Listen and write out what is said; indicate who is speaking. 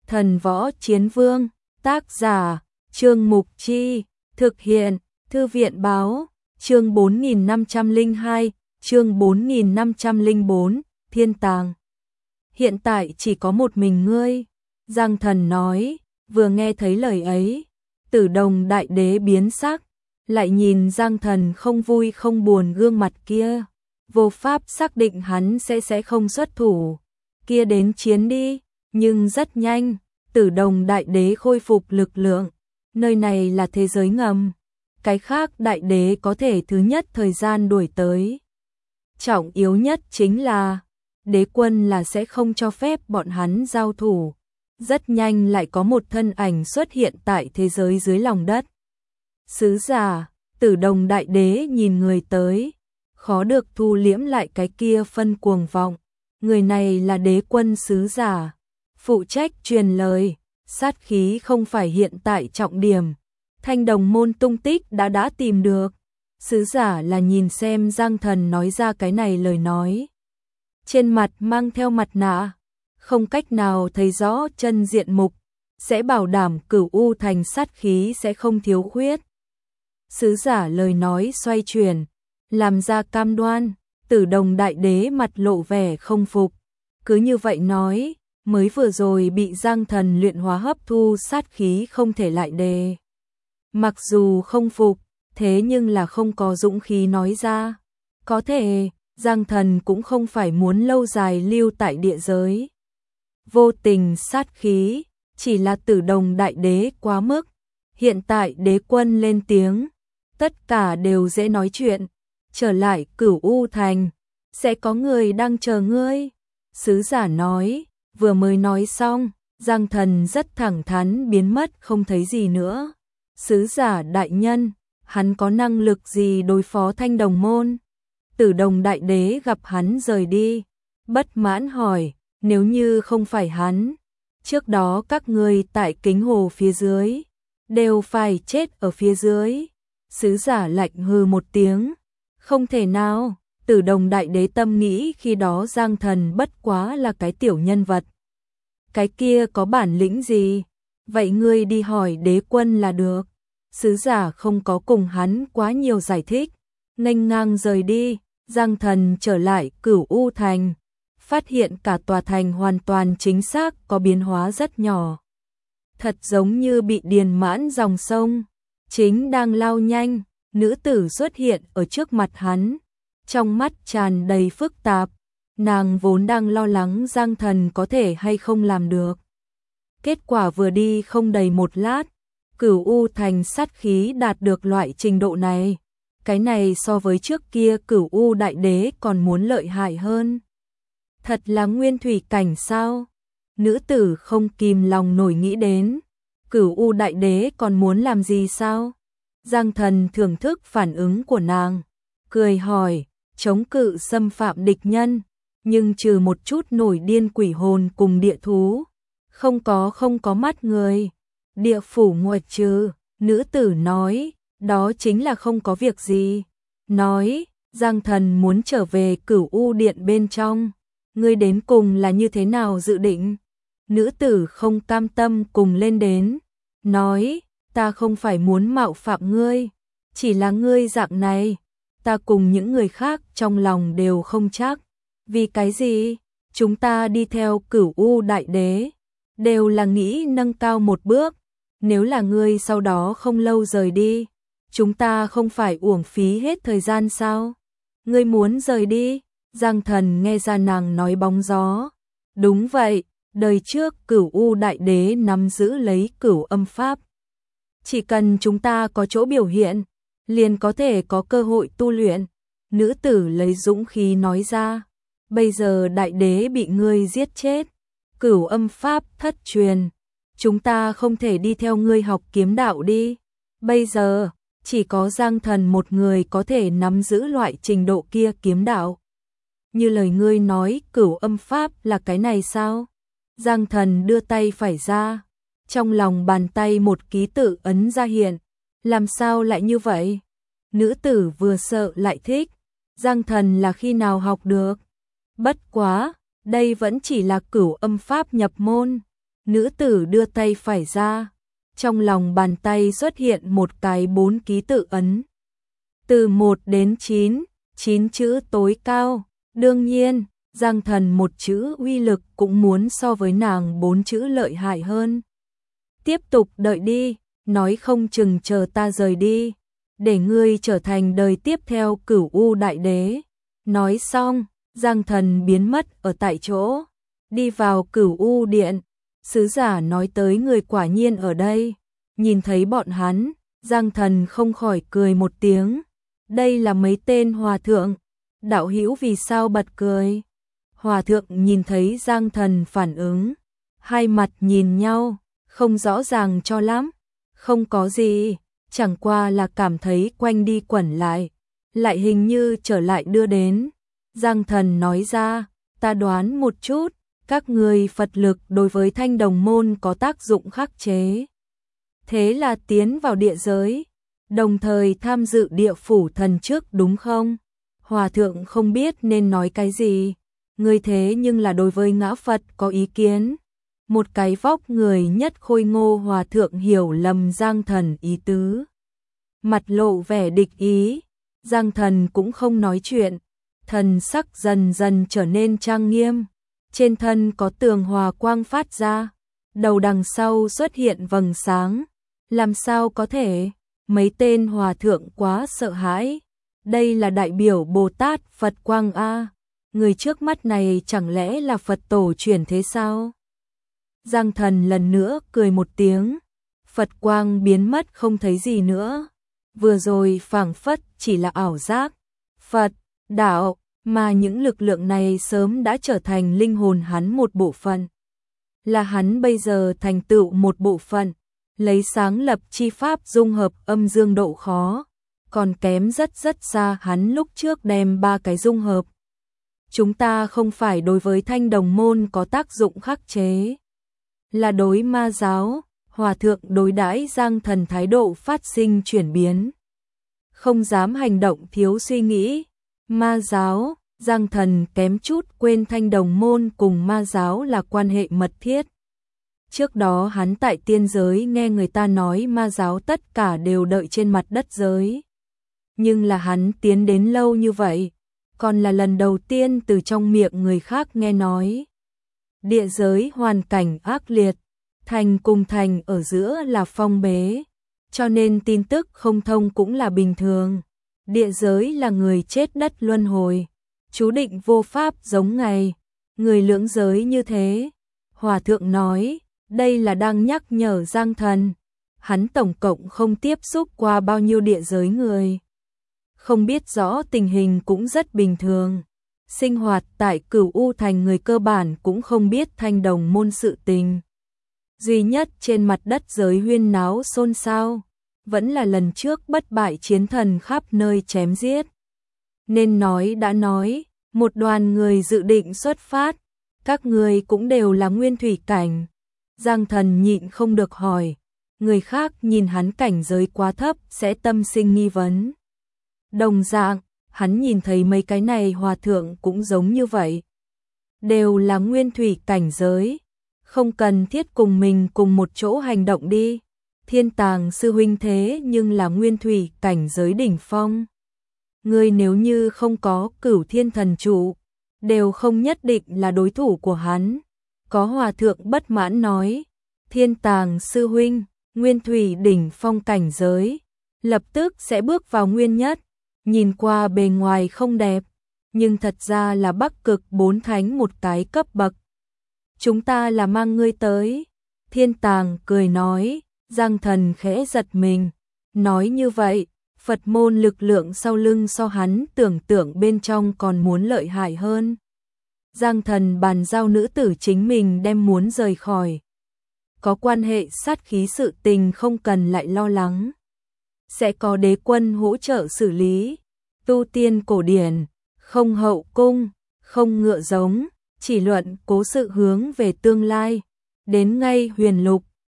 Speaker 1: Thần Võ Chiến Vương, tác giả, Trương Mục Chi, thực hiện, Thư viện Báo, chương 4502, chương 4504, Thiên Tàng. Hiện tại chỉ có một mình ngươi, Giang Thần nói, vừa nghe thấy lời ấy, Tử Đồng Đại Đế biến sắc, lại nhìn Giang Thần không vui không buồn gương mặt kia, vô pháp xác định hắn sẽ không xuất thủ, kia đến chiến đi, nhưng rất nhanh, Tử Đồng Đại Đế khôi phục lực lượng, nơi này là thế giới ngầm, cái khác Đại Đế có thể thứ nhất thời gian đuổi tới. Trọng yếu nhất chính là, đế quân là sẽ không cho phép bọn hắn giao thủ, rất nhanh lại có một thân ảnh xuất hiện tại thế giới dưới lòng đất. Sứ giả, Tử Đồng Đại Đế nhìn người tới, khó được thu liễm lại cái kia phân cuồng vọng, người này là đế quân sứ giả, phụ trách truyền lời, sát khí không phải hiện tại trọng điểm, Thanh Đồng môn tung tích đã tìm được, sứ giả là nhìn xem Giang Thần nói ra cái này lời nói. Trên mặt mang theo mặt nạ, không cách nào thấy rõ chân diện mục, sẽ bảo đảm Cửu U Thành sát khí sẽ không thiếu khuyết. Sứ giả lời nói xoay chuyển, làm ra cam đoan, Tử Đồng Đại Đế mặt lộ vẻ không phục, cứ như vậy nói, mới vừa rồi bị Giang Thần luyện hóa hấp thu sát khí không thể lại đề. Mặc dù không phục, thế nhưng là không có dũng khí nói ra, có thể, Giang Thần cũng không phải muốn lâu dài lưu tại địa giới. Vô tình sát khí, chỉ là Tử Đồng Đại Đế quá mức, hiện tại đế quân lên tiếng, tất cả đều dễ nói chuyện, trở lại Cửu U Thành, sẽ có người đang chờ ngươi. Sứ giả nói, vừa mới nói xong, Giang Thần rất thẳng thắn biến mất không thấy gì nữa. Sứ giả đại nhân, hắn có năng lực gì đối phó Thanh Đồng môn? Tử Đồng Đại Đế gặp hắn rời đi, bất mãn hỏi, nếu như không phải hắn, trước đó các ngươi tại Kính Hồ phía dưới, đều phải chết ở phía dưới. Sứ giả lạnh hừ một tiếng, không thể nào, Tử Đồng Đại Đế tâm nghĩ khi đó Giang Thần bất quá là cái tiểu nhân vật. Cái kia có bản lĩnh gì? Vậy ngươi đi hỏi đế quân là được. Sứ giả không có cùng hắn quá nhiều giải thích, nghênh ngang rời đi. Giang Thần trở lại Cửu U Thành, phát hiện cả tòa thành hoàn toàn chính xác có biến hóa rất nhỏ. Thật giống như bị điền mãn dòng sông, chính đang lao nhanh, nữ tử xuất hiện ở trước mặt hắn, trong mắt tràn đầy phức tạp, nàng vốn đang lo lắng Giang Thần có thể hay không làm được. Kết quả vừa đi không đầy một lát, Cửu U Thành sát khí đạt được loại trình độ này. Cái này so với trước kia Cửu U Đại Đế còn muốn lợi hại hơn. Thật là nguyên thủy cảnh sao? Nữ tử không kìm lòng nổi nghĩ đến. Cửu U Đại Đế còn muốn làm gì sao? Giang Thần thưởng thức phản ứng của nàng, cười hỏi, chống cự xâm phạm địch nhân, nhưng trừ một chút nổi điên quỷ hồn cùng địa thú, không có mắt người. Địa phủ ngoại trừ, nữ tử nói, đó chính là không có việc gì. Nói, Giang Thần muốn trở về Cửu U Điện bên trong, ngươi đến cùng là như thế nào dự định? Nữ tử không cam tâm cùng lên đến, nói, ta không phải muốn mạo phạm ngươi, chỉ là ngươi dạng này, ta cùng những người khác trong lòng đều không chắc. Vì cái gì? Chúng ta đi theo Cửu U Đại Đế, đều là nghĩ nâng cao một bước, nếu là ngươi sau đó không lâu rời đi, chúng ta không phải uổng phí hết thời gian sao? Ngươi muốn rời đi? Giang Thần nghe ra nàng nói bóng gió. Đúng vậy, đời trước Cửu U Đại Đế nắm giữ lấy Cửu Âm Pháp. Chỉ cần chúng ta có chỗ biểu hiện, liền có thể có cơ hội tu luyện. Nữ tử lấy dũng khí nói ra. Bây giờ Đại Đế bị ngươi giết chết, Cửu Âm Pháp thất truyền, chúng ta không thể đi theo ngươi học kiếm đạo đi. Bây giờ, chỉ có Giang Thần một người có thể nắm giữ loại trình độ kia kiếm đạo. Như lời ngươi nói Cửu Âm Pháp là cái này sao? Giang Thần đưa tay phải ra, trong lòng bàn tay một ký tự ấn ra hiện. Làm sao lại như vậy? Nữ tử vừa sợ lại thích. Giang Thần là khi nào học được? Bất quá, đây vẫn chỉ là Cửu Âm Pháp nhập môn. Nữ tử đưa tay phải ra, trong lòng bàn tay xuất hiện một cái 4 ký tự ấn. Từ 1 đến 9, 9 chữ tối cao, đương nhiên, Giang Thần một chữ uy lực cũng muốn so với nàng 4 chữ lợi hại hơn. Tiếp tục đợi đi, nói không chừng chờ ta rời đi, để ngươi trở thành đời tiếp theo Cửu U Đại Đế. Nói xong, Giang Thần biến mất ở tại chỗ, đi vào Cửu U Điện. Sứ giả nói tới người quả nhiên ở đây. Nhìn thấy bọn hắn, Giang Thần không khỏi cười một tiếng. Đây là mấy tên hòa thượng. Đạo hữu vì sao bật cười? Hòa thượng nhìn thấy Giang Thần phản ứng, hai mặt nhìn nhau, không rõ ràng cho lắm. Không có gì, chẳng qua là cảm thấy quanh đi quẩn lại hình như trở lại đưa đến. Giang Thần nói ra, ta đoán một chút, các người Phật lực đối với Thanh Đồng Môn có tác dụng khắc chế. Thế là tiến vào địa giới, đồng thời tham dự địa phủ thần trước đúng không? Hòa thượng không biết nên nói cái gì, người thế nhưng là đối với ngã Phật có ý kiến. Một cái vóc người nhất khôi ngô hòa thượng hiểu lầm Giang Thần ý tứ. Mặt lộ vẻ địch ý, Giang Thần cũng không nói chuyện, thần sắc dần dần trở nên trang nghiêm. Trên thân có tường hòa quang phát ra, đầu đằng sau xuất hiện vầng sáng. Làm sao có thể? Mấy tên hòa thượng quá sợ hãi. Đây là đại biểu Bồ Tát Phật Quang A. Người trước mắt này chẳng lẽ là Phật tổ chuyển thế sao? Giang Thần lần nữa cười một tiếng. Phật Quang biến mất không thấy gì nữa. Vừa rồi phảng phất chỉ là ảo giác. Phật, đạo, mà những lực lượng này sớm đã trở thành linh hồn hắn một bộ phận. Là hắn bây giờ thành tựu một bộ phận, lấy sáng lập chi pháp dung hợp âm dương độ khó, còn kém rất rất xa hắn lúc trước đem 3 cái dung hợp. Chúng ta không phải đối với Thanh Đồng Môn có tác dụng khắc chế, là đối ma giáo. Hòa thượng đối đãi Giang Thần thái độ phát sinh chuyển biến, không dám hành động thiếu suy nghĩ. Ma giáo, Giang Thần kém chút quên Thanh Đồng Môn cùng ma giáo là quan hệ mật thiết. Trước đó hắn tại tiên giới nghe người ta nói ma giáo tất cả đều đợi trên mặt đất giới. Nhưng là hắn tiến đến lâu như vậy, còn là lần đầu tiên từ trong miệng người khác nghe nói. Địa giới hoàn cảnh ác liệt, thành cùng thành ở giữa là phong bế, cho nên tin tức không thông cũng là bình thường. Địa giới là người chết đất luân hồi, chú định vô pháp giống ngày, người lưỡng giới như thế. Hòa thượng nói, đây là đang nhắc nhở Giang Thần. Hắn tổng cộng không tiếp xúc qua bao nhiêu địa giới người, không biết rõ tình hình cũng rất bình thường. Sinh hoạt tại Cửu U Thành người cơ bản cũng không biết Thanh Đồng Môn sự tình. Duy nhất trên mặt đất giới huyên náo xôn xao, vẫn là lần trước bất bại chiến thần khắp nơi chém giết. Nên nói đã nói, một đoàn người dự định xuất phát, các người cũng đều là nguyên thủy cảnh. Giang Thần nhịn không được hỏi, người khác nhìn hắn cảnh giới quá thấp sẽ tâm sinh nghi vấn. Đồng dạng, hắn nhìn thấy mấy cái này hòa thượng cũng giống như vậy. Đều là nguyên thủy cảnh giới, không cần thiết cùng mình cùng một chỗ hành động đi. Thiên Tàng sư huynh thế nhưng là nguyên thủy cảnh giới đỉnh phong. Ngươi nếu như không có Cửu Thiên Thần Trụ, đều không nhất định là đối thủ của hắn. Có hòa thượng bất mãn nói, Thiên Tàng sư huynh, nguyên thủy đỉnh phong cảnh giới, lập tức sẽ bước vào nguyên nhất. Nhìn qua bề ngoài không đẹp, nhưng thật ra là Bắc Cực 4 thánh một cái cấp bậc. Chúng ta là mang ngươi tới. Thiên Tàng cười nói. Giang Thần khẽ giật mình, nói như vậy, Phật môn lực lượng sau lưng so hắn tưởng tượng bên trong còn muốn lợi hại hơn. Giang Thần bàn giao nữ tử chính mình đem muốn rời khỏi. Có quan hệ sát khí sự tình không cần lại lo lắng. Sẽ có đế quân hỗ trợ xử lý. Tu tiên cổ điển, không hậu cung, không ngựa giống, chỉ luận cố sự hướng về tương lai. Đến ngay huyền lục,